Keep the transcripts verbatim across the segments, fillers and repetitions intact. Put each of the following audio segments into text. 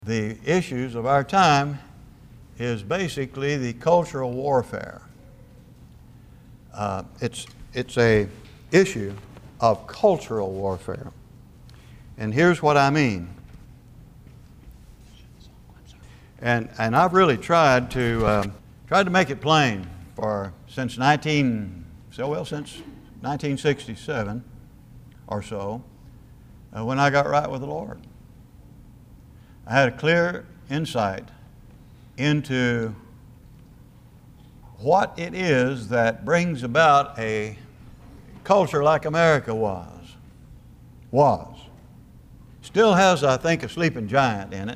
The issues of our time is basically the cultural warfare. Uh, it's, it's a issue of cultural warfare. And here's what I mean. And, and I've really tried to, uh, tried to make it plain for since nineteen, so well since nineteen sixty-seven or so, uh, when I got right with the Lord. I had a clear insight into what it is that brings about a culture like America was, was. Still has, I think, a sleeping giant in it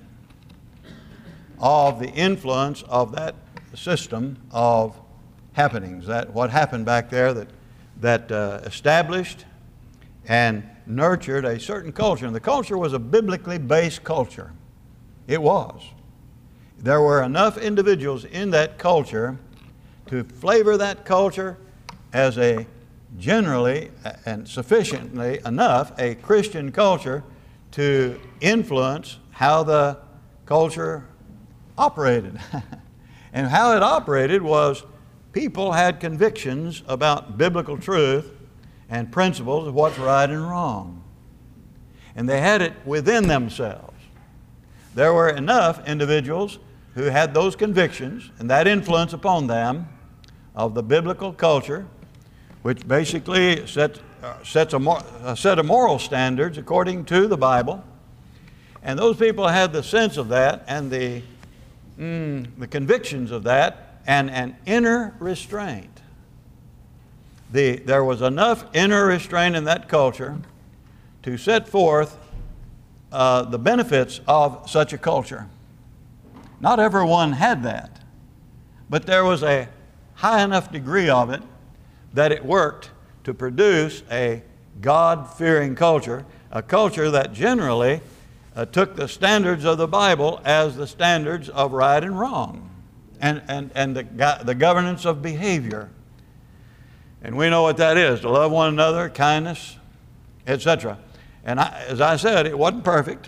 of the influence of that system of happenings, that what happened back there that, that uh, established and nurtured a certain culture. And the culture was a biblically based culture. It was. There were enough individuals in that culture to flavor that culture as a generally and sufficiently enough a Christian culture to influence how the culture operated. And how it operated was people had convictions about biblical truth and principles of what's right and wrong. And they had it within themselves. There were enough individuals who had those convictions and that influence upon them of the biblical culture, which basically set, uh, sets a, mor- a set of moral standards according to the Bible. And those people had the sense of that and the, mm, the convictions of that and an inner restraint. The, there was enough inner restraint in that culture to set forth Uh, the benefits of such a culture. Not everyone had that, but there was a high enough degree of it that it worked to produce a God-fearing culture, a culture that generally uh, took the standards of the Bible as the standards of right and wrong and, and, and the, the governance of behavior. And we know what that is, to love one another, kindness, et cetera. And I, as I said, it wasn't perfect,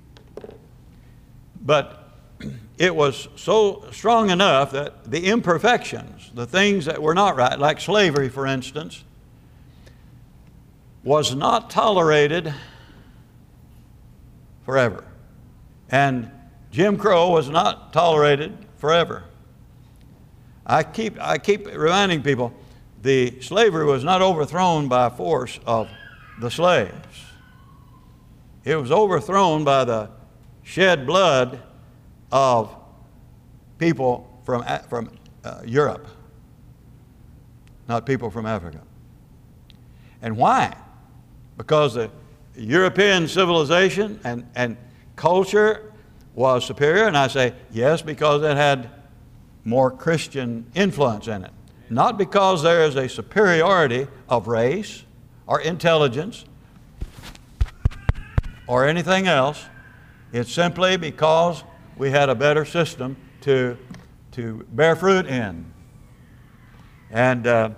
but it was so strong enough that the imperfections, the things that were not right, like slavery, for instance, was not tolerated forever. And Jim Crow was not tolerated forever. I keep, I keep reminding people, the slavery was not overthrown by force of the slaves. It was overthrown by the shed blood of people from, from uh, Europe, not people from Africa. And why? Because the European civilization and, and culture was superior, and I say yes, because it had more Christian influence in it. Not because there is a superiority of race or intelligence or anything else. It's simply because we had a better system to, to bear fruit in. And uh,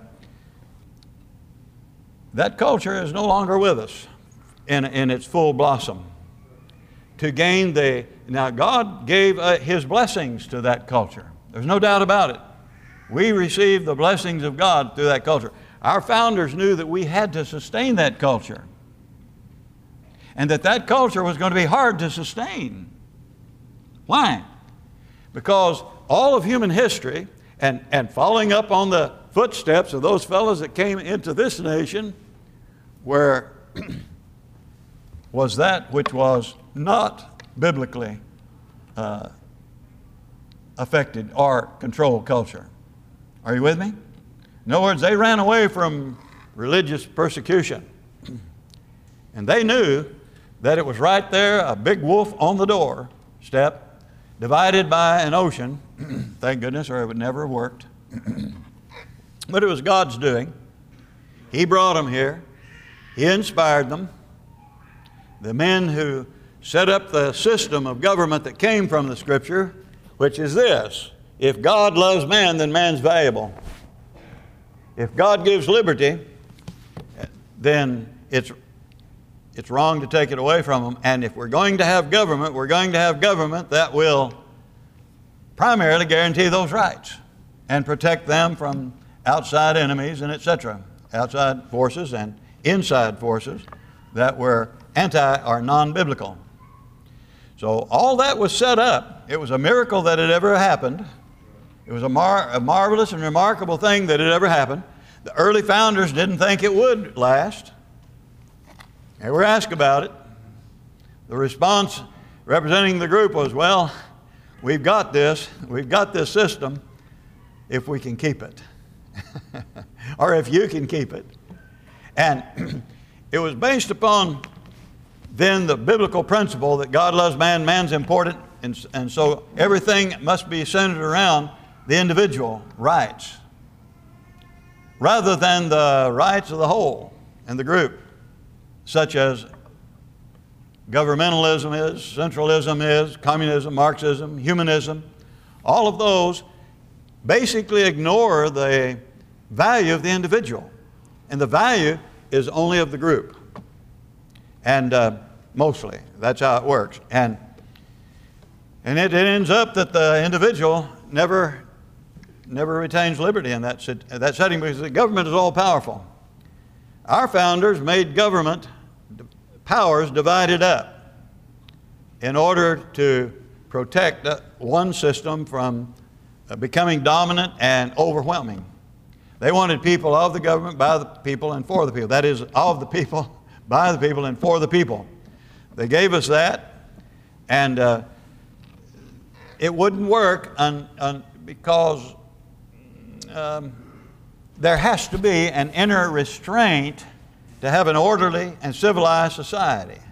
that culture is no longer with us in, in its full blossom. To gain the, now God gave uh, His blessings to that culture. There's no doubt about it. We received the blessings of God through that culture. Our founders knew that we had to sustain that culture, and that that culture was going to be hard to sustain. Why? Because all of human history, and, and following up on the footsteps of those fellows that came into this nation, where was that which was not biblically uh, affected or controlled culture. Are you with me? In other words, they ran away from religious persecution. And they knew that it was right there, a big wolf on the door step, divided by an ocean. Thank goodness, or it would never have worked. But it was God's doing. He brought them here. He inspired them. The men who set up the system of government that came from the Scripture, which is this: if God loves man, then man's valuable. If God gives liberty, then it's it's wrong to take it away from them. And if we're going to have government, we're going to have government that will primarily guarantee those rights and protect them from outside enemies and et cetera, outside forces and inside forces that were anti or non-biblical. So all that was set up. It was a miracle that it ever happened. It was a, mar a marvelous and remarkable thing that it ever happened. The early founders didn't think it would last. They were asked about it. The response representing the group was, well, we've got this. We've got this system if we can keep it. Or if you can keep it. And it was based upon then the biblical principle that God loves man, man's important, and, and so everything must be centered around the individual rights rather than the rights of the whole and the group, such as governmentalism is, centralism is, communism, Marxism, humanism. All of those basically ignore the value of the individual, and the value is only of the group. And uh, mostly, that's how it works. And, and it, it ends up that the individual never, never retains liberty in that, that setting because the government is all powerful. Our founders made government powers divided up in order to protect one system from becoming dominant and overwhelming. They wanted people of the government, by the people, and for the people. That is, of the people, by the people, and for the people. They gave us that, and uh, it wouldn't work un, un, because um, there has to be an inner restraint to have an orderly and civilized society.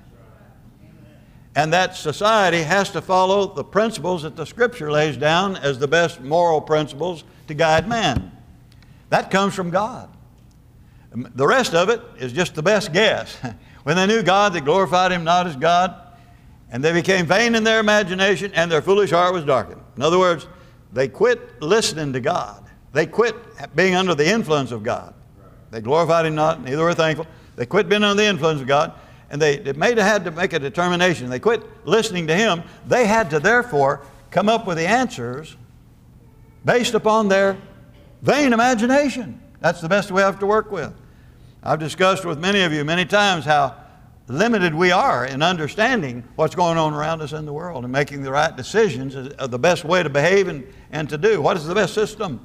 And that society has to follow the principles that the Scripture lays down as the best moral principles to guide man. That comes from God. The rest of it is just the best guess. When they knew God, they glorified Him not as God, and they became vain in their imagination, and their foolish heart was darkened. In other words, they quit listening to God. They quit being under the influence of God. They glorified Him not, neither were thankful. They quit being under the influence of God, and they, they made, had to make a determination. They quit listening to Him. They had to therefore come up with the answers based upon their vain imagination. That's the best we have to work with. I've discussed with many of you many times how limited we are in understanding what's going on around us in the world and making the right decisions is the best way to behave and, and to do. What is the best system?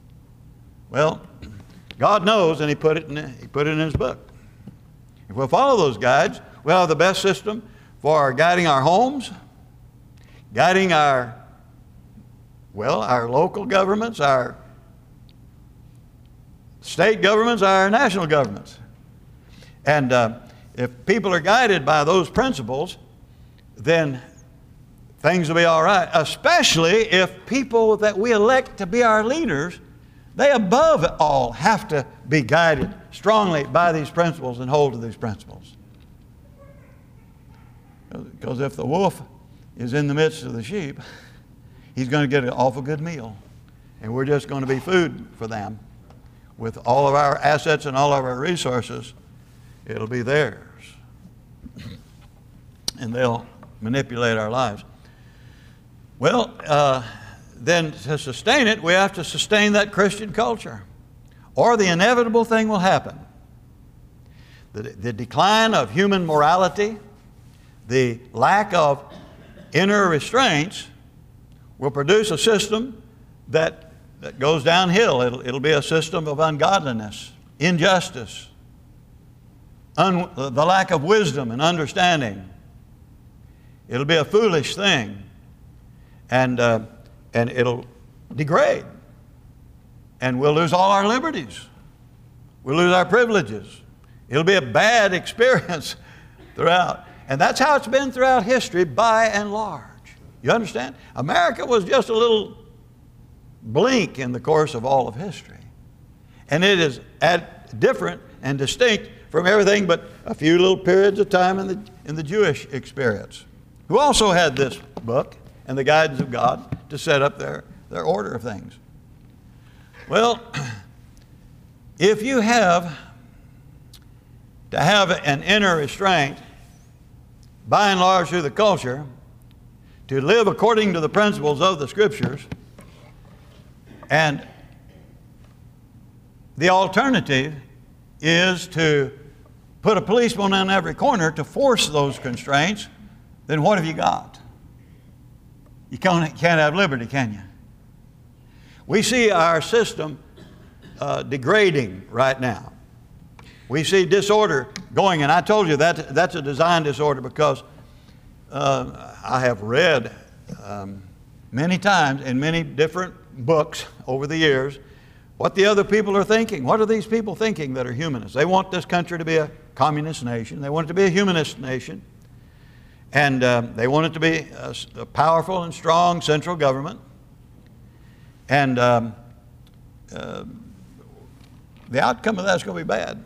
Well, God knows, and He put it in, He put it in His book. If we'll follow those guides, we'll have the best system for guiding our homes, guiding our, well, our local governments, our state governments, our national governments. And uh, if people are guided by those principles, then things will be all right, especially if people that we elect to be our leaders, they above all have to be guided strongly by these principles and hold to these principles. Because if the wolf is in the midst of the sheep, he's going to get an awful good meal. And we're just going to be food for them. With all of our assets and all of our resources, it'll be theirs. And they'll manipulate our lives. Well, uh, then to sustain it, we have to sustain that Christian culture, or the inevitable thing will happen. The, the decline of human morality, the lack of inner restraints will produce a system that that goes downhill. It'll, it'll be a system of ungodliness, injustice, un, the lack of wisdom and understanding. It'll be a foolish thing, and, uh, and it'll degrade. And we'll lose all our liberties. We'll lose our privileges. It'll be a bad experience throughout. And that's how it's been throughout history by and large. You understand? America was just a little blink in the course of all of history. And it is at different and distinct from everything but a few little periods of time in the, in the Jewish experience, who also had this book and the guidance of God to set up their, their order of things. Well, if you have to have an inner restraint by and large through the culture, to live according to the principles of the Scriptures. And the alternative is to put a policeman on every corner to force those constraints. Then what have you got? You can't, can't have liberty, can you? We see our system uh, degrading right now. We see disorder going, and I told you that that's a design disorder because uh, I have read um, many times in many different books over the years what the other people are thinking. What are these people thinking that are humanists? They want this country to be a communist nation. They want it to be a humanist nation. And uh, they want it to be a, a powerful and strong central government. And um, uh, the outcome of that's going to be bad.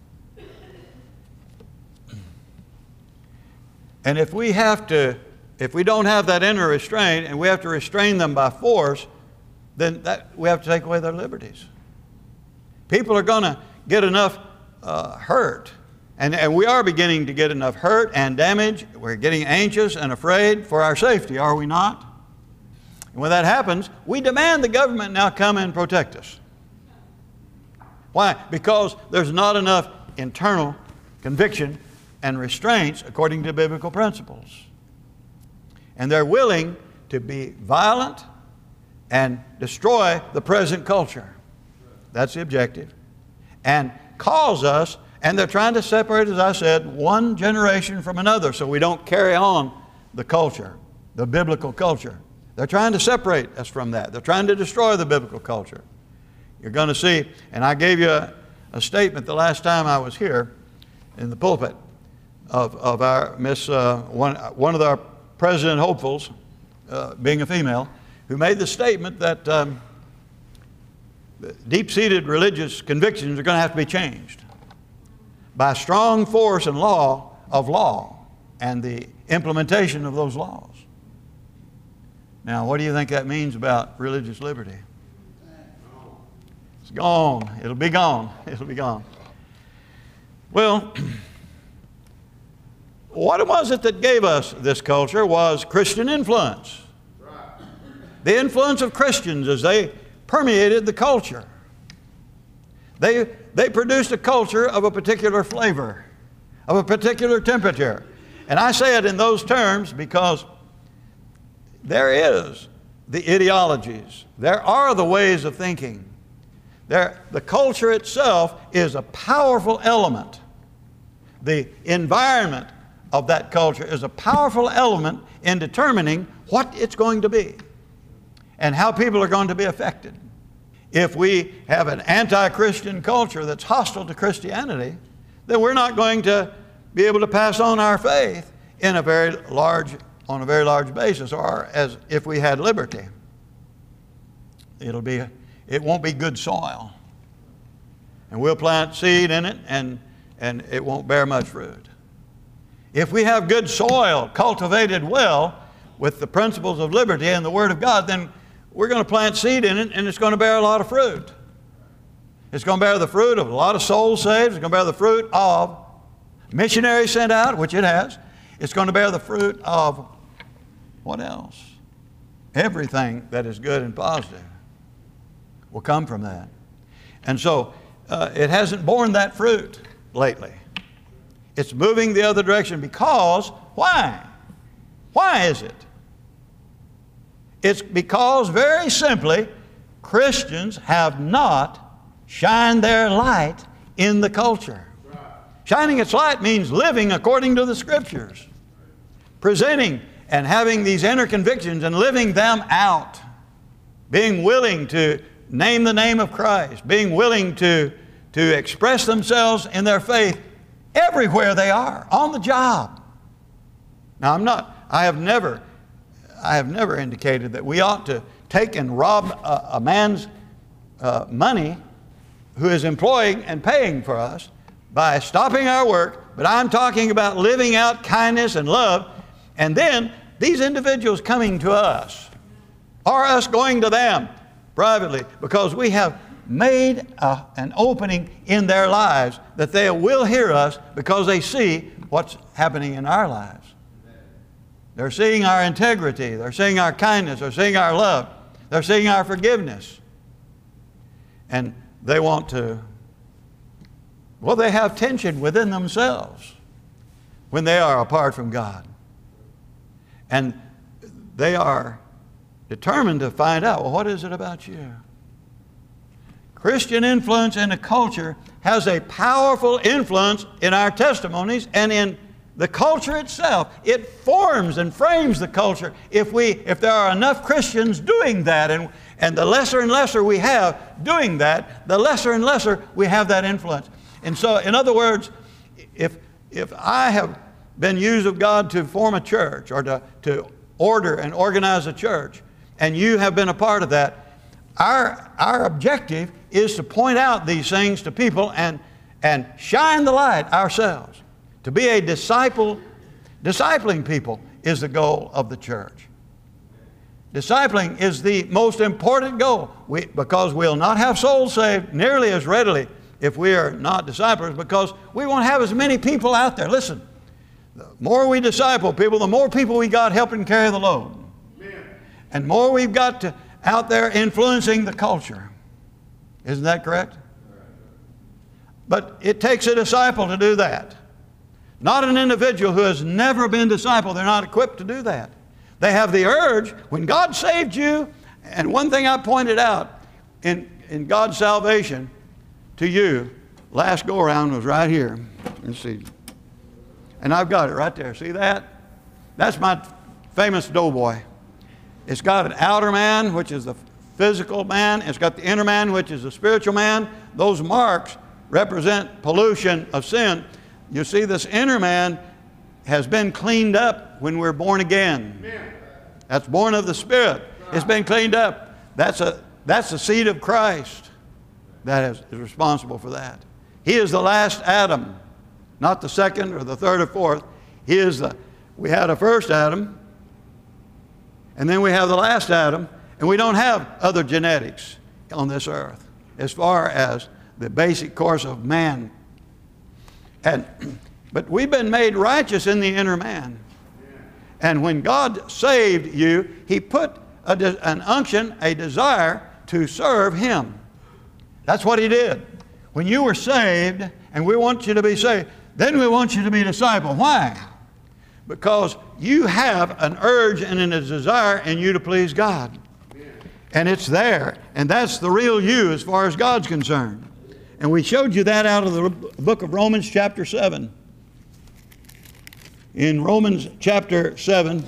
And if we have to, if we don't have that inner restraint and we have to restrain them by force, then that, we have to take away their liberties. People are going to get enough uh, hurt. And, and we are beginning to get enough hurt and damage. We're getting anxious and afraid for our safety, are we not? And when that happens, we demand the government now come and protect us. Why? Because there's not enough internal conviction and restraints according to biblical principles. And they're willing to be violent and destroy the present culture. That's the objective. And cause us, and they're trying to separate, as I said, one generation from another so we don't carry on the culture, the biblical culture. They're trying to separate us from that. They're trying to destroy the biblical culture. You're going to see, and I gave you a, a statement the last time I was here in the pulpit of, of our Miss, uh, one, one of our president hopefuls, uh, being a female, who made the statement that um, deep-seated religious convictions are going to have to be changed by strong force and law of law and the implementation of those laws. Now, what do you think that means about religious liberty? It's gone. It'll be gone. It'll be gone. Well, what was it that gave us this culture was Christian influence. The influence of Christians as they permeated the culture. They, they produced a culture of a particular flavor, of a particular temperature. And I say it in those terms because there is the ideologies. There are the ways of thinking. There, the culture itself is a powerful element. The environment of that culture is a powerful element in determining what it's going to be and how people are going to be affected. If we have an anti-Christian culture that's hostile to Christianity, then we're not going to be able to pass on our faith in a very large, on a very large basis, or as if we had liberty. It'll be, it won't be good soil. And we'll plant seed in it and, and it won't bear much fruit. If we have good soil cultivated well with the principles of liberty and the Word of God, then we're going to plant seed in it and it's going to bear a lot of fruit. It's going to bear the fruit of a lot of souls saved. It's going to bear the fruit of missionaries sent out, which it has. It's going to bear the fruit of what else? Everything that is good and positive will come from that. And so uh, it hasn't borne that fruit lately. It's moving the other direction because, why? Why is it? It's because, very simply, Christians have not shined their light in the culture. Shining its light means living according to the Scriptures, presenting and having these inner convictions and living them out, being willing to name the name of Christ, being willing to, to express themselves in their faith everywhere they are, on the job. Now, I'm not, I have never, I have never indicated that we ought to take and rob a, a man's uh, money who is employing and paying for us by stopping our work, but I'm talking about living out kindness and love, and then these individuals coming to us, or us going to them privately, because we have made a, an opening in their lives that they will hear us because they see what's happening in our lives. They're seeing our integrity. They're seeing our kindness. They're seeing our love. They're seeing our forgiveness. And they want to, well, they have tension within themselves when they are apart from God. And they are determined to find out, well, what is it about you? Christian influence in the culture has a powerful influence in our testimonies and in the culture itself. It forms and frames the culture if we, if there are enough Christians doing that, and, and the lesser and lesser we have doing that, the lesser and lesser we have that influence. And so, in other words, if, if I have been used of God to form a church or to, to order and organize a church, and you have been a part of that, our, our objective is to point out these things to people and, and shine the light ourselves. To be a disciple, discipling people is the goal of the church. Discipling is the most important goal we, because we'll not have souls saved nearly as readily if we are not disciplers, because we won't have as many people out there. Listen, the more we disciple people, the more people we got helping carry the load. Amen. And more we've got to, out there influencing the culture. Isn't that correct? But it takes a disciple to do that. Not an individual who has never been discipled. They're not equipped to do that. They have the urge. When God saved you, and one thing I pointed out in, in God's salvation to you last go around was right here. Let's see. And I've got it right there. See that? That's my famous doughboy. It's got an outer man, which is the physical man. It's got the inner man, which is the spiritual man. Those marks represent pollution of sin. You see, this inner man has been cleaned up when we're born again. That's born of the Spirit. It's been cleaned up. That's, a, that's the seed of Christ that is, is responsible for that. He is the last Adam, not the second or the third or fourth. He is the, we had a first Adam, and then we have the last Adam, and we don't have other genetics on this earth as far as the basic course of man. And, but we've been made righteous in the inner man. And when God saved you, He put a de- an unction, a desire to serve Him. That's what He did. When you were saved, and we want you to be saved, then we want you to be a disciple. Why? Because you have an urge and a desire in you to please God. And it's there. And that's the real you as far as God's concerned. And we showed you that out of the book of Romans chapter seven. In Romans chapter seven,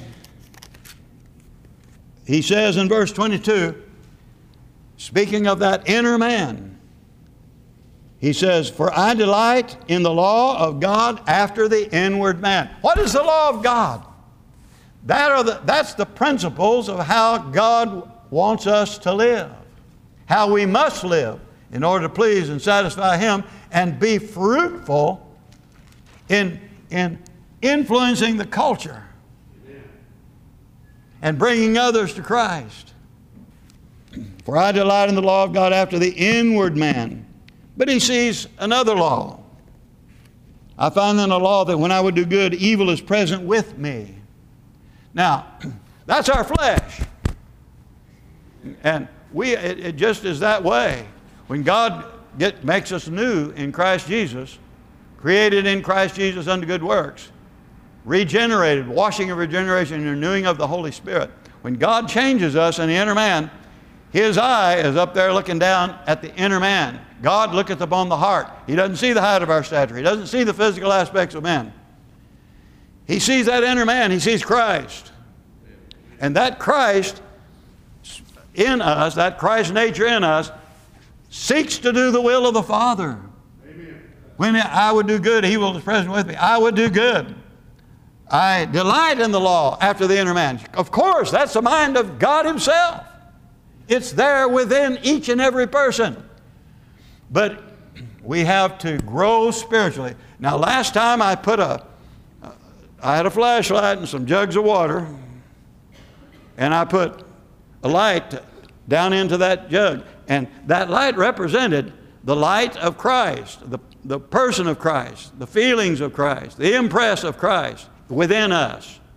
he says in verse twenty-two, speaking of that inner man, he says, "For I delight in the law of God after the inward man." What is the law of God? That are the, that's the principles of how God wants us to live, how we must live in order to please and satisfy Him and be fruitful in, in influencing the culture. Amen. And bringing others to Christ. "For I delight in the law of God after the inward man." But he sees another law. "I find then a law that when I would do good, evil is present with me." Now, that's our flesh. And we, it, it just is that way. When God get, makes us new in Christ Jesus, created in Christ Jesus unto good works, regenerated, washing of regeneration, and renewing of the Holy Spirit. When God changes us in the inner man, His eye is up there looking down at the inner man. God looketh upon the heart. He doesn't see the height of our stature. He doesn't see the physical aspects of men. He sees that inner man. He sees Christ. And that Christ in us, that Christ nature in us, seeks to do the will of the Father. Amen. When I would do good, He will be present with me. I would do good. I delight in the law after the inner man. Of course, that's the mind of God Himself. It's there within each and every person. But we have to grow spiritually. Now, last time I put a, I had a flashlight and some jugs of water, and I put a light down into that jug. And that light represented the light of Christ, the, the person of Christ, the feelings of Christ, the impress of Christ within us.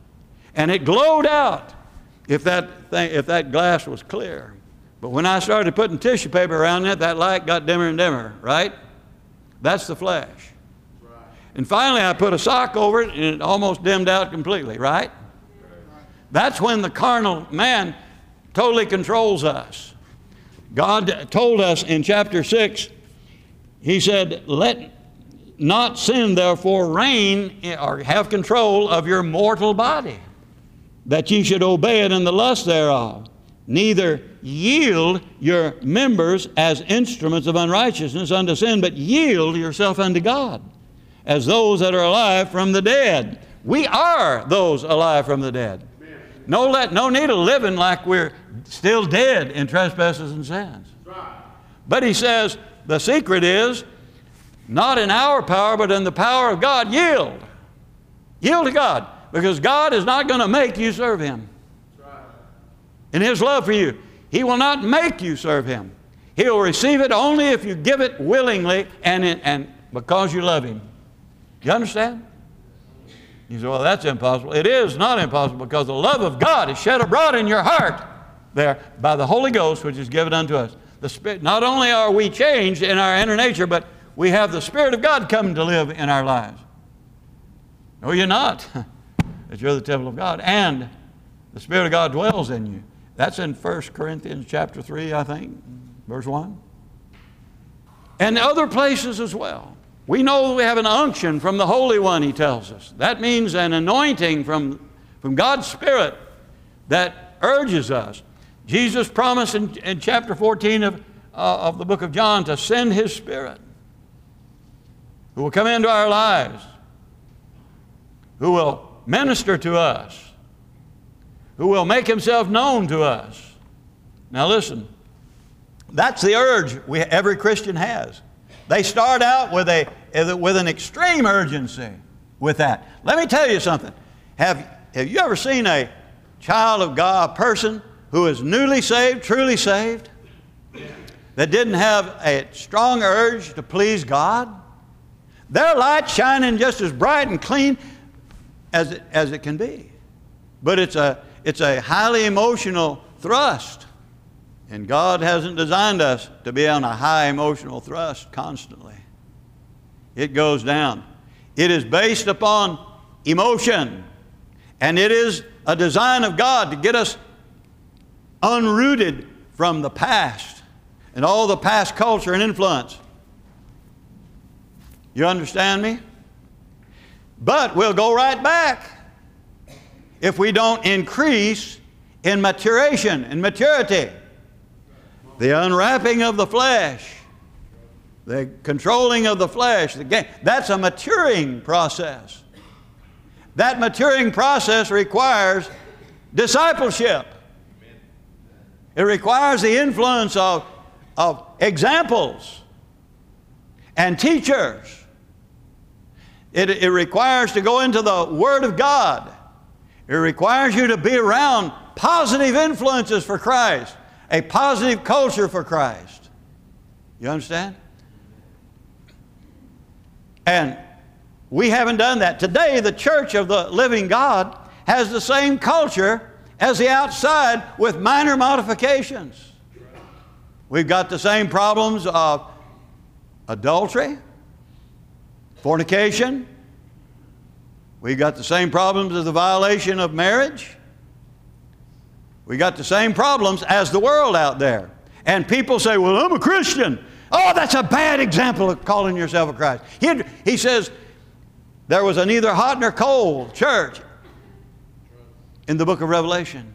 And it glowed out if that, thing, if that glass was clear. But when I started putting tissue paper around it, that light got dimmer and dimmer, right? That's the flesh. Right. And finally I put a sock over it and it almost dimmed out completely, right? Right? That's when the carnal man totally controls us. God told us in chapter six, He said, let not sin therefore reign or have control of your mortal body, that ye should obey it in the lust thereof. Neither yield your members as instruments of unrighteousness unto sin, but yield yourself unto God, as those that are alive from the dead. We are those alive from the dead. No, let, no need of living like we're still dead in trespasses and sins. But He says, the secret is not in our power, but in the power of God. Yield. Yield to God, because God is not going to make you serve Him. In His love for you, He will not make you serve Him. He'll receive it only if you give it willingly and, in, and because you love Him. You understand? You say, well, that's impossible. It is not impossible, because the love of God is shed abroad in your heart there by the Holy Ghost, which is given unto us. The Spirit, not only are we changed in our inner nature, but we have the Spirit of God coming to live in our lives. No, you're not. That you're the temple of God, and the Spirit of God dwells in you. That's in First Corinthians chapter three, I think, verse one. And other places as well. We know that we have an unction from the Holy One, he tells us. That means an anointing from, from God's Spirit that urges us. Jesus promised in, in chapter fourteen of, uh, of the book of John to send His Spirit, who will come into our lives, who will minister to us, who will make Himself known to us. Now listen, that's the urge we, every Christian has. They start out with, a, with an extreme urgency with that. Let me tell you something. Have, have you ever seen a child of God, a person who is newly saved, truly saved, that didn't have a strong urge to please God? Their light's shining just as bright and clean as it, as it can be. But it's a, it's a highly emotional thrust. And God hasn't designed us to be on a high emotional thrust constantly. It goes down. It is based upon emotion. And it is a design of God to get us unrooted from the past and all the past culture and influence. You understand me? But we'll go right back if we don't increase in maturation and maturity. The unwrapping of the flesh, the controlling of the flesh, the game, that's a maturing process. That maturing process requires discipleship. It requires the influence of, of examples and teachers. It, it requires to go into the Word of God. It requires you to be around positive influences for Christ, a positive culture for Christ. You understand? And we haven't done that. Today, the church of the living God has the same culture as the outside with minor modifications. We've got the same problems of adultery, fornication. We've got the same problems as the violation of marriage. We got the same problems as the world out there. And people say, well, I'm a Christian. Oh, that's a bad example of calling yourself a Christ. He, he says, there was a neither hot nor cold church in the book of Revelation.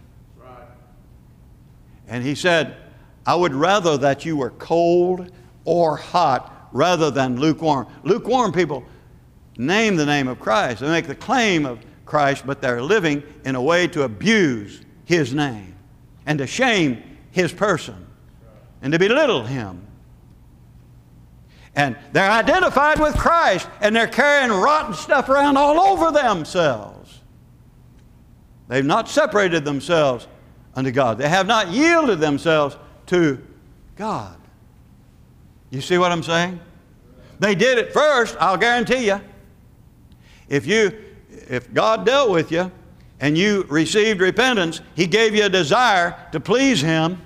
And he said, I would rather that you were cold or hot rather than lukewarm. Lukewarm people name the name of Christ. They make the claim of Christ, but they're living in a way to abuse His name and to shame His person and to belittle Him. And they're identified with Christ, and they're carrying rotten stuff around all over themselves. They've not separated themselves unto God. They have not yielded themselves to God. You see what I'm saying? They did it first, I'll guarantee you. If you, if God dealt with you, and you received repentance, He gave you a desire to please Him.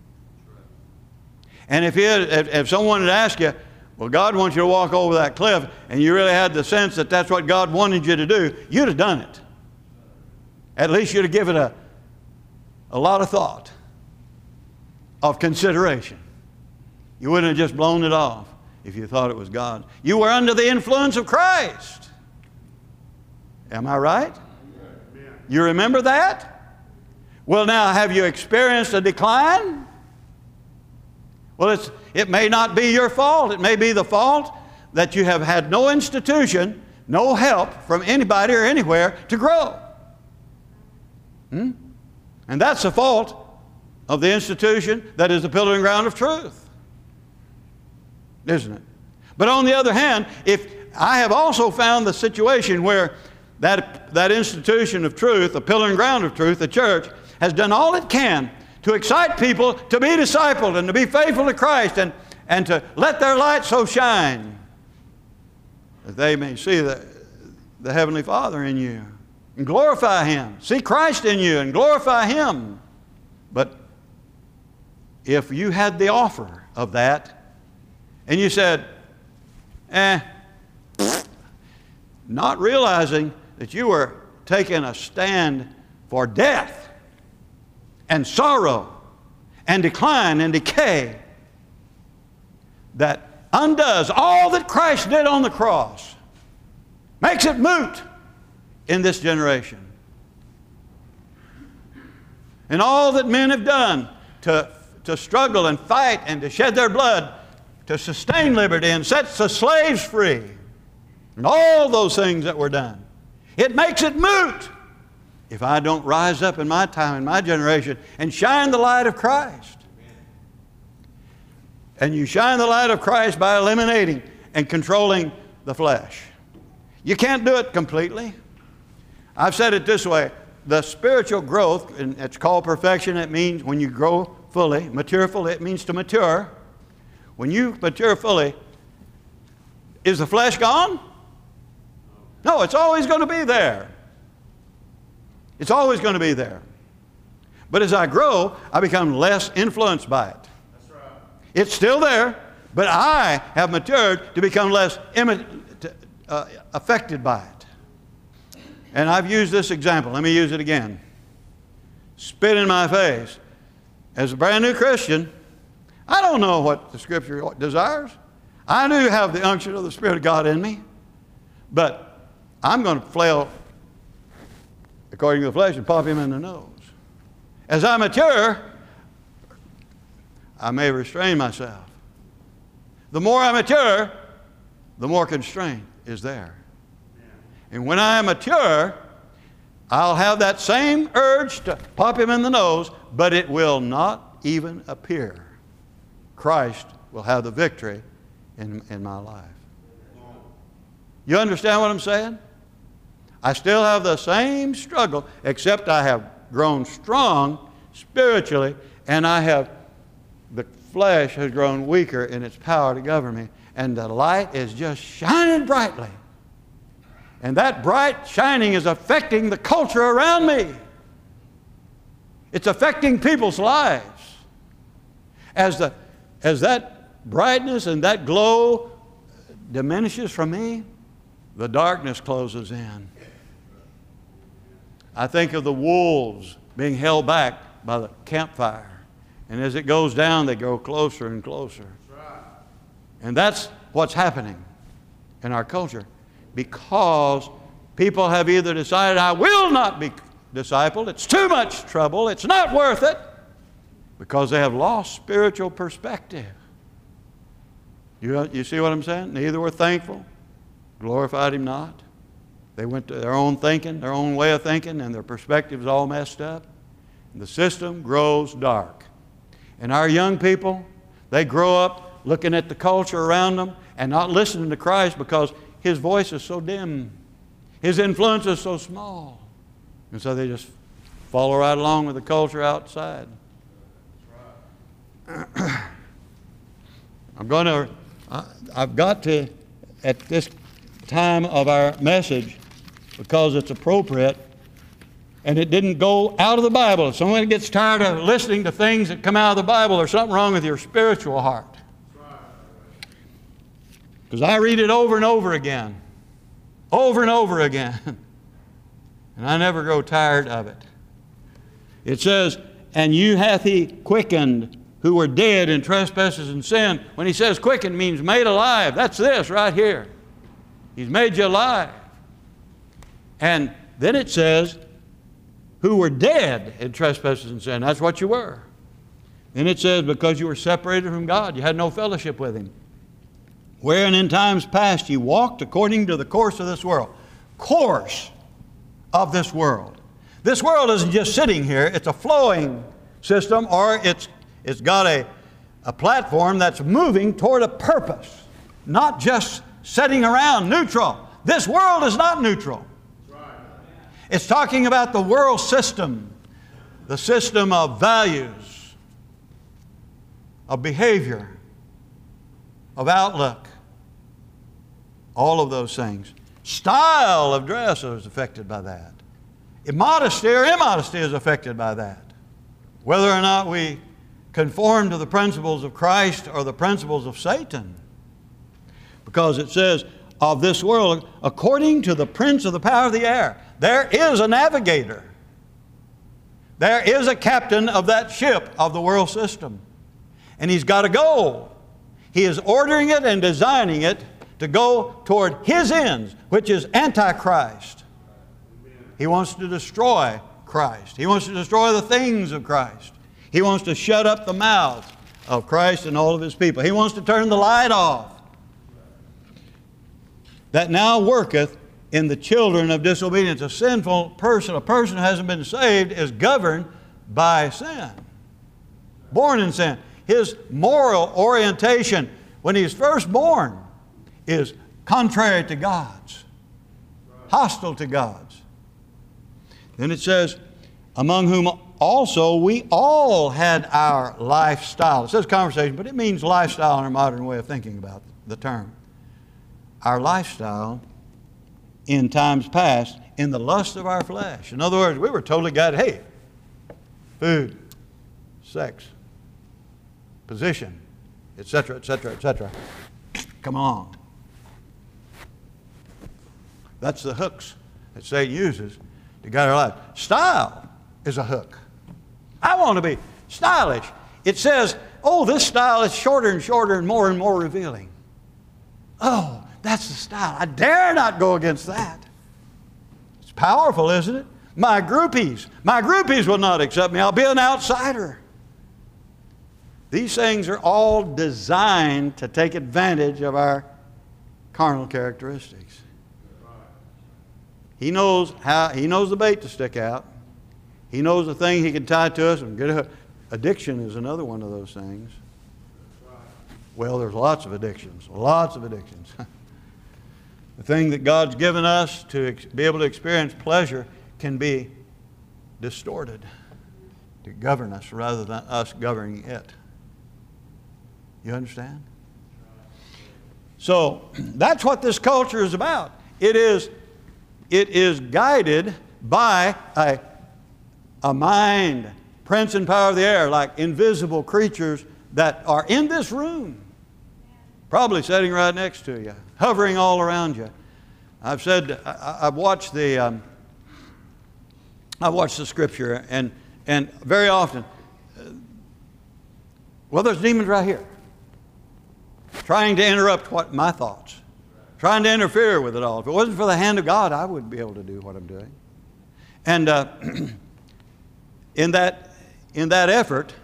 And if, he had, if, if someone had asked you, well, God wants you to walk over that cliff, and you really had the sense that that's what God wanted you to do, you'd have done it. At least you'd have given it a, a lot of thought, of consideration. You wouldn't have just blown it off if you thought it was God. You were under the influence of Christ. Am I right? You remember that? Well, now, have you experienced a decline? Well, it's, it may not be your fault. It may be the fault that you have had no institution, no help from anybody or anywhere to grow. Hmm? And that's the fault of the institution that is the pillar and ground of truth, isn't it? But on the other hand, if I have also found the situation where that, that institution of truth, the pillar and ground of truth, the church, has done all it can to excite people to be discipled and to be faithful to Christ and, and to let their light so shine that they may see the, the Heavenly Father in you and glorify Him. See Christ in you and glorify Him. But if you had the offer of that and you said, eh, not realizing that you were taking a stand for death and sorrow and decline and decay that undoes all that Christ did on the cross, makes it moot in this generation. And all that men have done to, to struggle and fight and to shed their blood to sustain liberty and set the slaves free, and all those things that were done, it makes it moot if I don't rise up in my time, in my generation, and shine the light of Christ. And you shine the light of Christ by eliminating and controlling the flesh. You can't do it completely. I've said it this way. The spiritual growth, and it's called perfection. It means when you grow fully, mature fully, it means to mature. When you mature fully, is the flesh gone? No, it's always going to be there. It's always going to be there. But as I grow, I become less influenced by it. That's right. It's still there, but I have matured to become less imi- uh, affected by it. And I've used this example. Let me use it again. Spit in my face. As a brand new Christian, I don't know what the Scripture desires. I do have the unction of the Spirit of God in me, but I'm going to flail according to the flesh and pop him in the nose. As I mature, I may restrain myself. The more I mature, the more constraint is there. And when I am mature, I'll have that same urge to pop him in the nose, but it will not even appear. Christ will have the victory in, in my life. You understand what I'm saying? I still have the same struggle, except I have grown strong spiritually, and I have, the flesh has grown weaker in its power to govern me, and the light is just shining brightly. And that bright shining is affecting the culture around me. It's affecting people's lives. As, the, as that brightness and that glow diminishes from me, the darkness closes in. I think of the wolves being held back by the campfire. And as it goes down, they go closer and closer. And that's what's happening in our culture, because people have either decided, I will not be discipled, it's too much trouble, it's not worth it, because they have lost spiritual perspective. You, you see what I'm saying? Neither were thankful, glorified Him not. They went to their own thinking, their own way of thinking, and their perspective's all messed up. And the system grows dark. And our young people, they grow up looking at the culture around them and not listening to Christ because His voice is so dim. His influence is so small. And so they just follow right along with the culture outside. I'm going to, I've got to, at this time of our message, because it's appropriate, And it didn't go out of the Bible. If someone gets tired of listening to things that come out of the Bible, there's something wrong with your spiritual heart. Because I read it over and over again. Over and over again. And I never grow tired of it. It says, and you hath he quickened who were dead in trespasses and sin. When he says quickened, means made alive. That's this right here. He's made you alive. And then it says, who were dead in trespasses and sin. That's what you were. Then it says, because you were separated from God, you had no fellowship with Him. Wherein in times past you walked according to the course of this world. Course of this world. This world isn't just sitting here. It's a flowing system, or it's, it's got a, a platform that's moving toward a purpose. Not just sitting around neutral. This world is not neutral. It's talking about the world system, the system of values, of behavior, of outlook, all of those things. Style of dress is affected by that. Modesty or immodesty is affected by that. Whether or not we conform to the principles of Christ or the principles of Satan. Because it says, of this world, according to the prince of the power of the air. There is a navigator. There is a captain of that ship of the world system. And he's got a goal. He is ordering it and designing it to go toward his ends, which is Antichrist. He wants to destroy Christ. He wants to destroy the things of Christ. He wants to shut up the mouth of Christ and all of His people. He wants to turn the light off that now worketh in the children of disobedience. A sinful person, a person who hasn't been saved, is governed by sin. Born in sin. His moral orientation when he's first born is contrary to God's, hostile to God's. Then it says, among whom also we all had our lifestyle. It says conversation, but it means lifestyle in our modern way of thinking about the term. Our lifestyle in times past in the lust of our flesh. In other words, we were totally guided. Hey, food, sex, position, et cetera, et cetera, et cetera. Come along. That's the hooks that Satan uses to guide our life. Style is a hook. I want to be stylish. It says, oh, this style is shorter and shorter and more and more revealing. Oh, that's the style. I dare not go against that. It's powerful, isn't it? My groupies, my groupies will not accept me. I'll be an outsider. These things are all designed to take advantage of our carnal characteristics. He knows how, he knows the bait to stick out. He knows the thing he can tie to us and get a, addiction is another one of those things. Well, there's lots of addictions, lots of addictions. The thing that God's given us to ex- be able to experience pleasure can be distorted to govern us rather than us governing it. You understand? So that's what this culture is about. It is, it is guided by a, a mind, prince and power of the air, like invisible creatures that are in this room. Probably sitting right next to you, hovering all around you. I've said, I, I've watched the, um, I've watched the Scripture, and and very often, uh, well, there's demons right here, trying to interrupt what my thoughts, trying to interfere with it all. If it wasn't for the hand of God, I wouldn't be able to do what I'm doing. And uh, in that in that effort,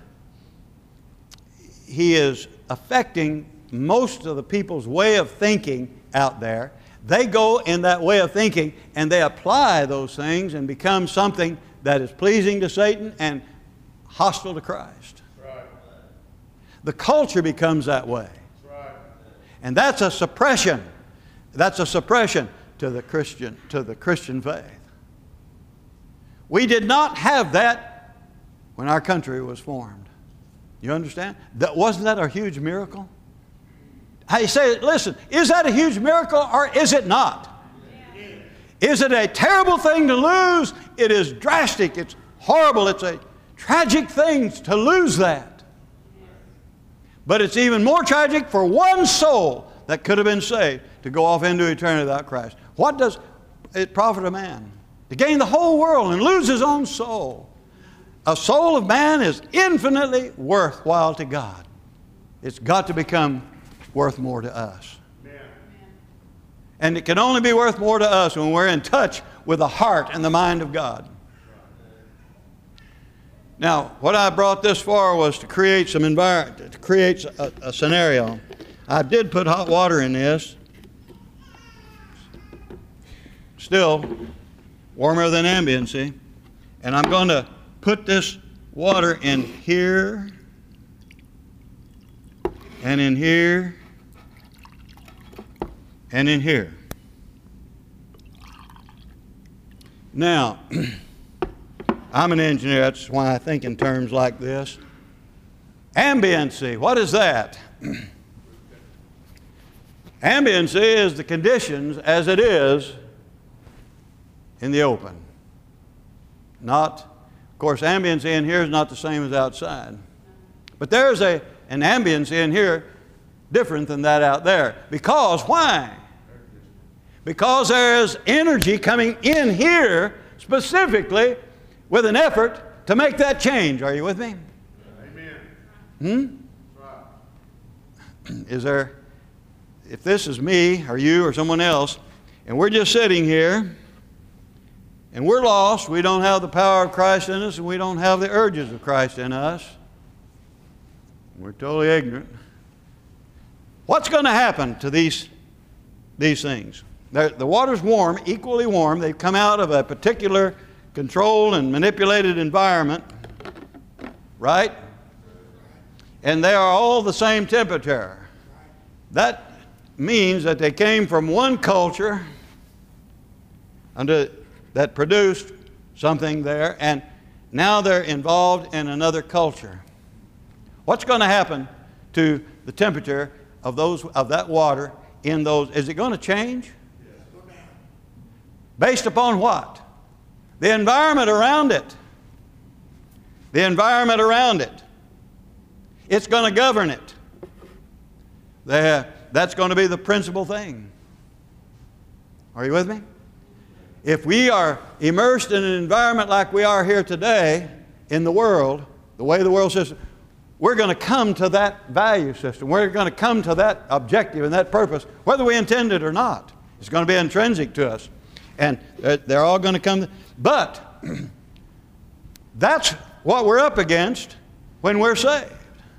he is affecting most of the people's way of thinking out there. They go in that way of thinking and they apply those things and become something that is pleasing to Satan and hostile to Christ. Right. The culture becomes that way. Right. And that's a suppression. That's a suppression to the Christian, to the Christian faith. We did not have that when our country was formed. You understand? That, wasn't that a huge miracle? I say, listen, is that a huge miracle or is it not? Yeah. Is it a terrible thing to lose? It is drastic. It's horrible. It's a tragic thing to lose that. But it's even more tragic for one soul that could have been saved to go off into eternity without Christ. What does it profit a man to gain the whole world and lose his own soul? A soul of man is infinitely worthwhile to God. It's got to become worth more to us. Amen. And it can only be worth more to us when we're in touch with the heart and the mind of God. Now, what I brought this for was to create some environment, to create a, a scenario. I did put hot water in this. Still warmer than ambient, see? And I'm going to put this water in here and in here and in here. Now, I'm an engineer, that's why I think in terms like this. Ambiency, what is that? Ambiency is the conditions as it is in the open. Not, of course, ambiency in here is not the same as outside. But there's a, an ambiency in here different than that out there. Because, why? Because there is energy coming in here specifically with an effort to make that change. Are you with me? Amen. Hmm? Is there, if this is me or you or someone else, and we're just sitting here, and we're lost, we don't have the power of Christ in us, and we don't have the urges of Christ in us, we're totally ignorant. What's going to happen to these, these things? They're, the water's warm, equally warm. They've come out of a particular controlled and manipulated environment, right? And they are all the same temperature. That means that they came from one culture under, that produced something there, and now they're involved in another culture. What's going to happen to the temperature of those of that water in those? Is it going to change? Based upon what? The environment around it. The environment around it. It's going to govern it. The, that's going to be the principal thing. Are you with me? If we are immersed in an environment like we are here today in the world, the way the world system, we're going to come to that value system. We're going to come to that objective and that purpose, whether we intend it or not. It's going to be intrinsic to us. And they're all going to come. But that's what we're up against when we're saved.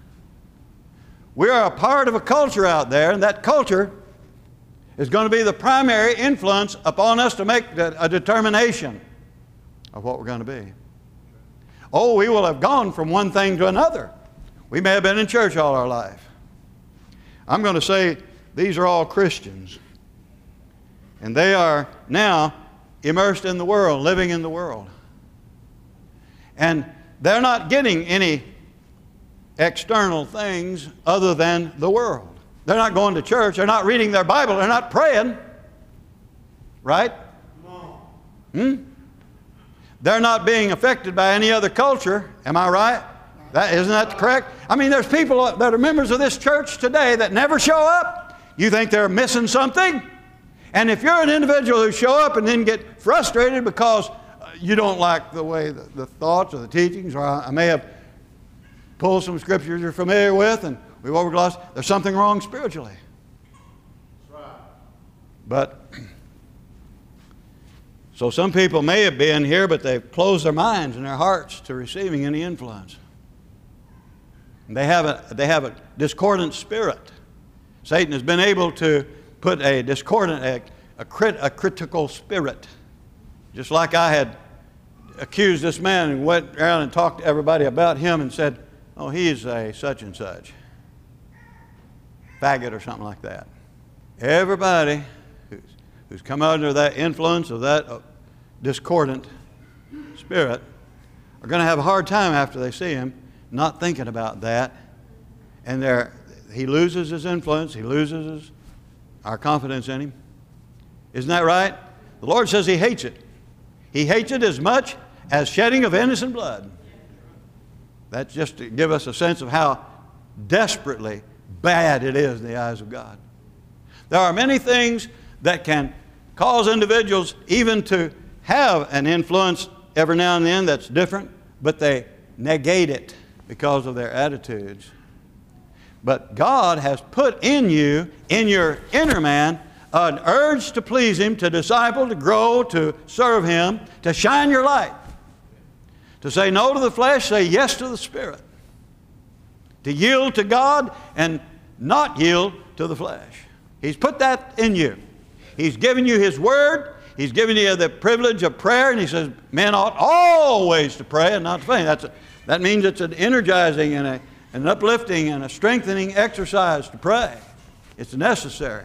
We are a part of a culture out there, and that culture is going to be the primary influence upon us to make a determination of what we're going to be. Oh, we will have gone from one thing to another. We may have been in church all our life. I'm going to say these are all Christians. And they are now immersed in the world, living in the world. And they're not getting any external things other than the world. They're not going to church. They're not reading their Bible. They're not praying. Right? Hmm? They're not being affected by any other culture. Am I right? That, isn't that correct? I mean, there's people that are members of this church today that never show up. You think they're missing something? And if you're an individual who show up and then get frustrated because you don't like the way the, the thoughts or the teachings, or I, I may have pulled some scriptures you're familiar with and we've overglossed, there's something wrong spiritually. That's right. But, so some people may have been here, but they've closed their minds and their hearts to receiving any influence. They have a, they have a discordant spirit. Satan has been able to put a discordant, a, a, crit, a critical spirit. Just like I had accused this man and went around and talked to everybody about him and said, oh, he's a such and such. Faggot or something like that. Everybody who's, who's come under that influence of that uh, discordant spirit are going to have a hard time after they see him not thinking about that. And they're, he loses his influence. He loses his, our confidence in him. Isn't that right? The Lord says He hates it. He hates it as much as shedding of innocent blood. That's just to give us a sense of how desperately bad it is in the eyes of God. There are many things that can cause individuals even to have an influence every now and then that's different, but they negate it because of their attitudes. But God has put in you, in your inner man, an urge to please Him, to disciple, to grow, to serve Him, to shine your light. To say no to the flesh, say yes to the Spirit. To yield to God and not yield to the flesh. He's put that in you. He's given you His Word. He's given you the privilege of prayer. And He says, men ought always to pray and not to faint. That's a, that means it's an energizing and a, an uplifting and a strengthening exercise to pray. It's necessary.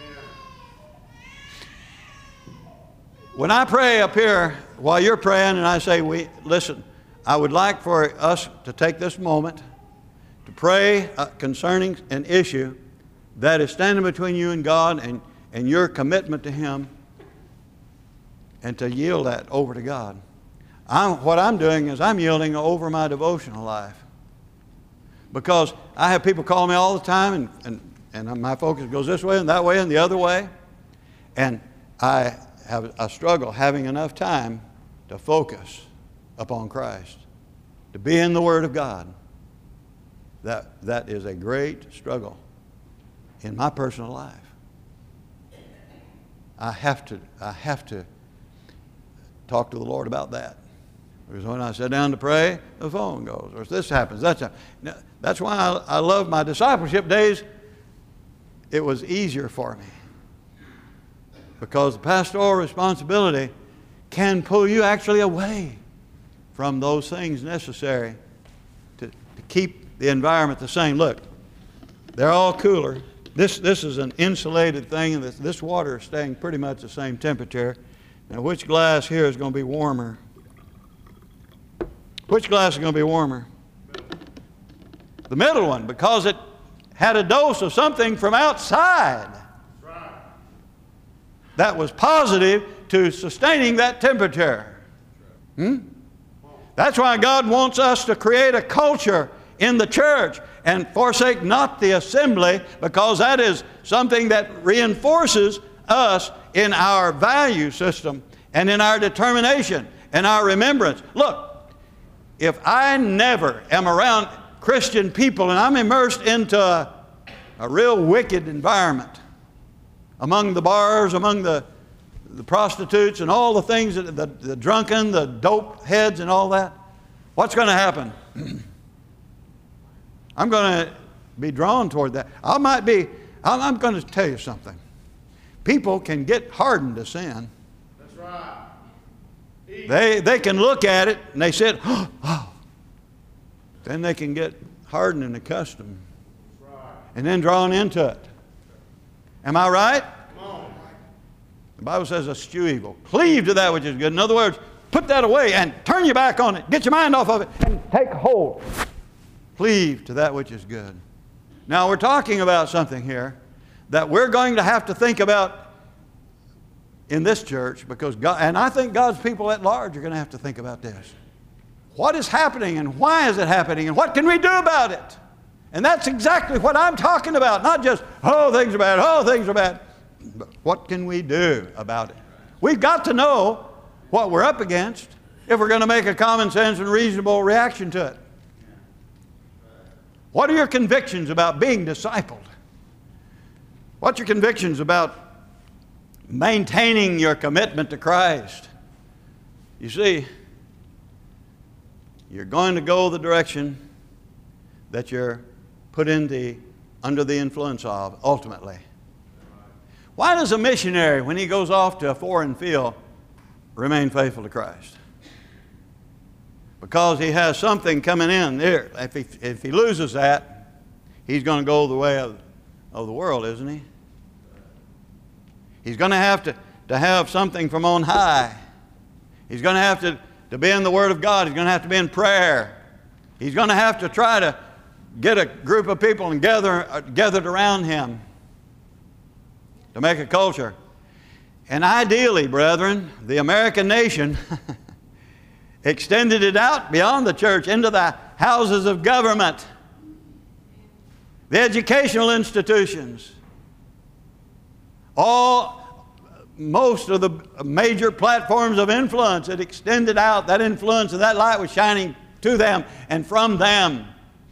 When I pray up here while you're praying and I say, we, listen, I would like for us to take this moment to pray uh, concerning an issue that is standing between you and God and, and your commitment to Him, and to yield that over to God. I'm, what I'm doing is I'm yielding over my devotional life. Because I have people call me all the time, and, and, and my focus goes this way and that way and the other way. And I have a struggle having enough time to focus upon Christ, to be in the Word of God. That, that is a great struggle in my personal life. I have to, I have to talk to the Lord about that. Because when I sit down to pray, the phone goes, or if this happens, that's happens. Now, that's why I, I love my discipleship days. It was easier for me. Because the pastoral responsibility can pull you actually away from those things necessary to, to keep the environment the same. Look, they're all cooler. This, this is an insulated thing, and this, this water is staying pretty much the same temperature. Now, which glass here is going to be warmer? Which glass is going to be warmer? The middle one, because it had a dose of something from outside that was positive to sustaining that temperature. Hmm? That's why God wants us to create a culture in the church and forsake not the assembly, because that is something that reinforces us in our value system and in our determination and our remembrance. Look, if I never am around Christian people and I'm immersed into a, a real wicked environment, among the bars, among the, the prostitutes and all the things, that, the, the drunken, the dope heads and all that, what's going to happen? I'm going to be drawn toward that. I might be, I'm, I'm going to tell you something. People can get hardened to sin. That's right. They, they can look at it and they say, oh, oh. Then they can get hardened and accustomed. That's right. And then drawn into it. Am I right? Come on. The Bible says eschew evil. Cleave to that which is good. In other words, put that away and turn your back on it. Get your mind off of it and take hold. Cleave to that which is good. Now we're talking about something here that we're going to have to think about in this church, because God, and I think God's people at large are going to have to think about this. What is happening and why is it happening and what can we do about it? And that's exactly what I'm talking about. Not just, oh, things are bad, oh, things are bad. But what can we do about it? We've got to know what we're up against if we're going to make a common sense and reasonable reaction to it. What are your convictions about being discipled? What's your convictions about maintaining your commitment to Christ? You see, you're going to go the direction that you're put in the, under the influence of, ultimately. Why does a missionary, when he goes off to a foreign field, remain faithful to Christ? Because he has something coming in there. If he, if he loses that, he's going to go the way of, of the world, isn't he? He's going to have to, to have something from on high. He's going to have to, to be in the Word of God. He's going to have to be in prayer. He's going to have to try to get a group of people and gather, uh, gathered around him to make a culture. And ideally, brethren, the American nation extended it out beyond the church into the houses of government, the educational institutions, all, most of the major platforms of influence. It extended out. That influence and that light was shining to them and from them.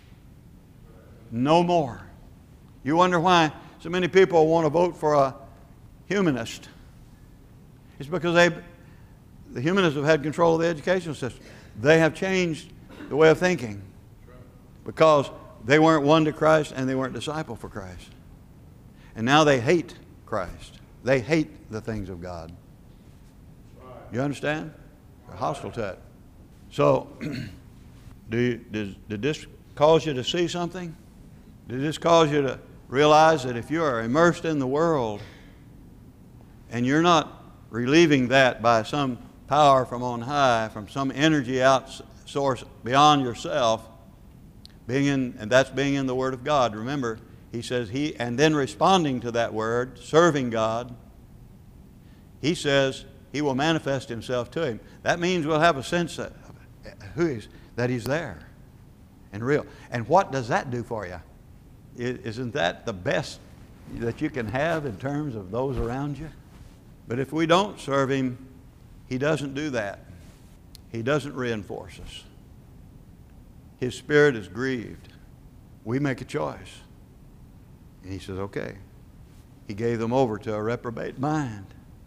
No more. You wonder why so many people want to vote for a humanist. It's because they, the humanists have had control of the educational system. They have changed the way of thinking because they weren't won to Christ and they weren't discipled for Christ. And now they hate Christ. They hate the things of God. You understand? They're hostile to it. So, do you, does, did this cause you to see something? Did this cause you to realize that if you are immersed in the world and you're not relieving that by some power from on high, from some energy out source beyond yourself, being in, and that's being in the Word of God. Remember, he says he, and then responding to that Word, serving God, he says he will manifest himself to him. That means we'll have a sense that, who is, that he's there and real. And what does that do for you? Isn't that the best that you can have in terms of those around you? But if we don't serve him, he doesn't do that. He doesn't reinforce us. His spirit is grieved. We make a choice. And he says, okay. He gave them over to a reprobate mind.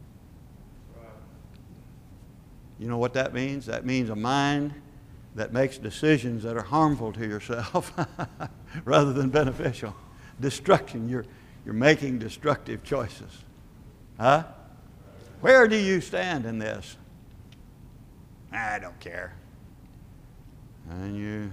You know what that means? That means a mind that makes decisions that are harmful to yourself rather than beneficial. Destruction. You're, you're making destructive choices. Huh? Where do you stand in this? I don't care. And you,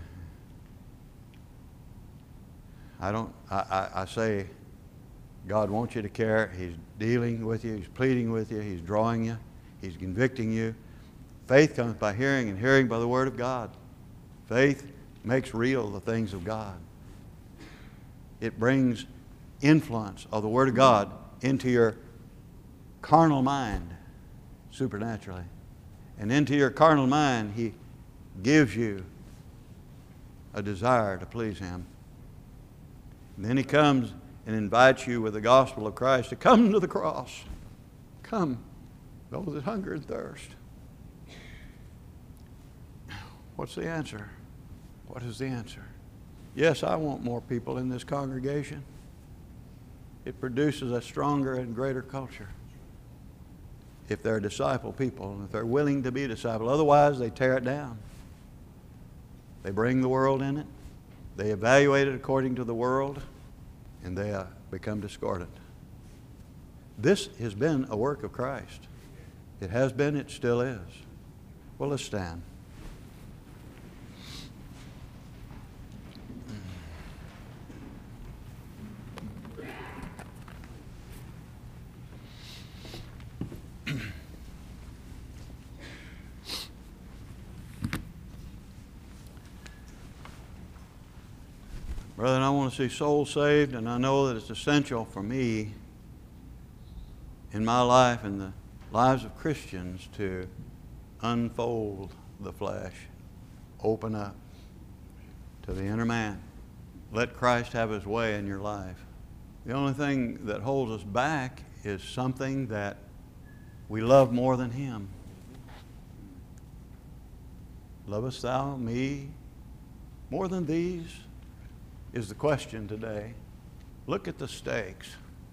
I don't, I, I, I say, God wants you to care. He's dealing with you. He's pleading with you. He's drawing you. He's convicting you. Faith comes by hearing, and hearing by the Word of God. Faith makes real the things of God. It brings influence of the Word of God into your carnal mind, supernaturally. And into your carnal mind, he gives you a desire to please him. And then he comes and invites you with the gospel of Christ to come to the cross. Come, those that hunger and thirst. What's the answer? What is the answer? Yes, I want more people in this congregation. It produces a stronger and greater culture if they're disciple people and if they're willing to be disciple. Otherwise, they tear it down. They bring the world in it. They evaluate it according to the world, and they uh, become discordant. This has been a work of Christ. It has been, it still is. Well, let's stand. Brethren, I want to see souls saved, and I know that it's essential for me in my life and the lives of Christians to unfold the flesh, open up to the inner man. Let Christ have his way in your life. The only thing that holds us back is something that we love more than him. Lovest thou me more than these? Is the question today. Look at the stakes.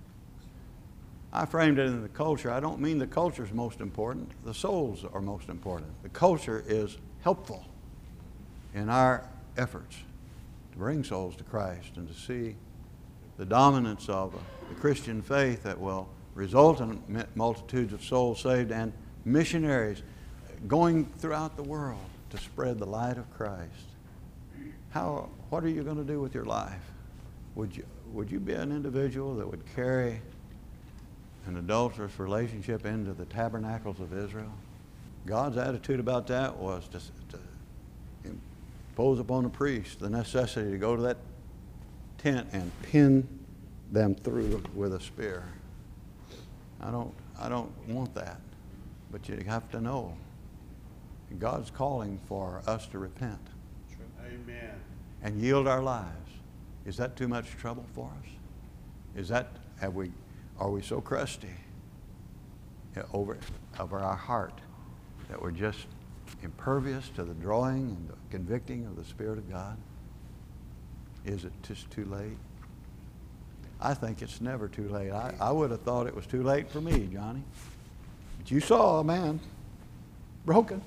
I framed it in the culture. I don't mean the culture is most important. The souls are most important. The culture is helpful in our efforts to bring souls to Christ and to see the dominance of the Christian faith that will result in multitudes of souls saved and missionaries going throughout the world to spread the light of Christ. How, what are you going to do with your life? Would you, would you be an individual that would carry an adulterous relationship into the tabernacles of Israel? God's attitude about that was to, to impose upon a priest the necessity to go to that tent and pin them through with a spear. I don't, I don't want that. But you have to know God's calling for us to repent. Amen. And yield our lives. Is that too much trouble for us? Is that, have we, are we so crusty over, over our heart that we're just impervious to the drawing and the convicting of the Spirit of God? Is it just too late? I think it's never too late. I, I would have thought it was too late for me, Johnny. But you saw a man broken.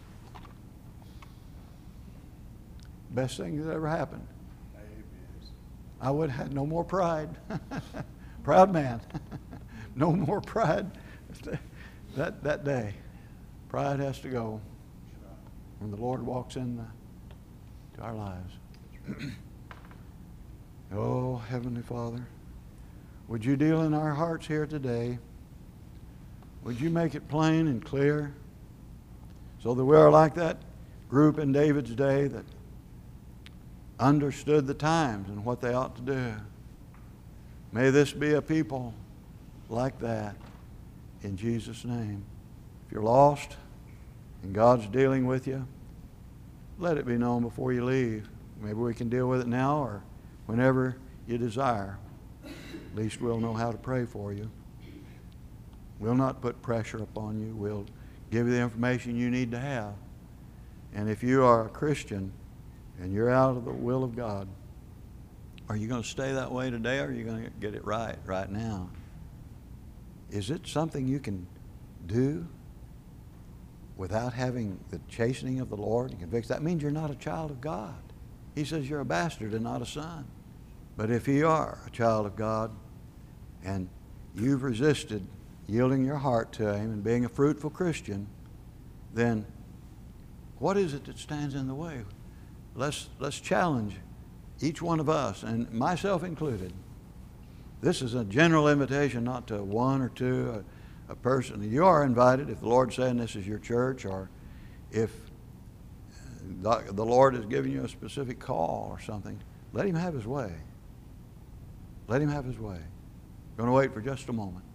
Best thing that ever happened. Amen. I would have had no more pride. Proud man. No more pride that, that day. Pride has to go when the Lord walks in the, to our lives. Oh, Heavenly Father, would you deal in our hearts here today? Would you make it plain and clear so that we are like that group in David's day that understood the times and what they ought to do? May this be a people like that in Jesus' name. If you're lost and God's dealing with you, let it be known before you leave. Maybe we can deal with it now or whenever you desire. At least we'll know how to pray for you. We'll not put pressure upon you. We'll give you the information you need to have. And if you are a Christian and you're out of the will of God, are you going to stay that way today or are you going to get it right right now? Is it something you can do without having the chastening of the Lord and conviction? That means you're not a child of God. He says you're a bastard and not a son. But if you are a child of God and you've resisted yielding your heart to Him and being a fruitful Christian, then what is it that stands in the way? Let's, let's challenge each one of us, and myself included. This is a general invitation, not to one or two, a, a person. You are invited if the Lord's saying this is your church, or if the, the Lord is giving you a specific call or something. Let Him have His way. Let Him have His way. I'm going to wait for just a moment.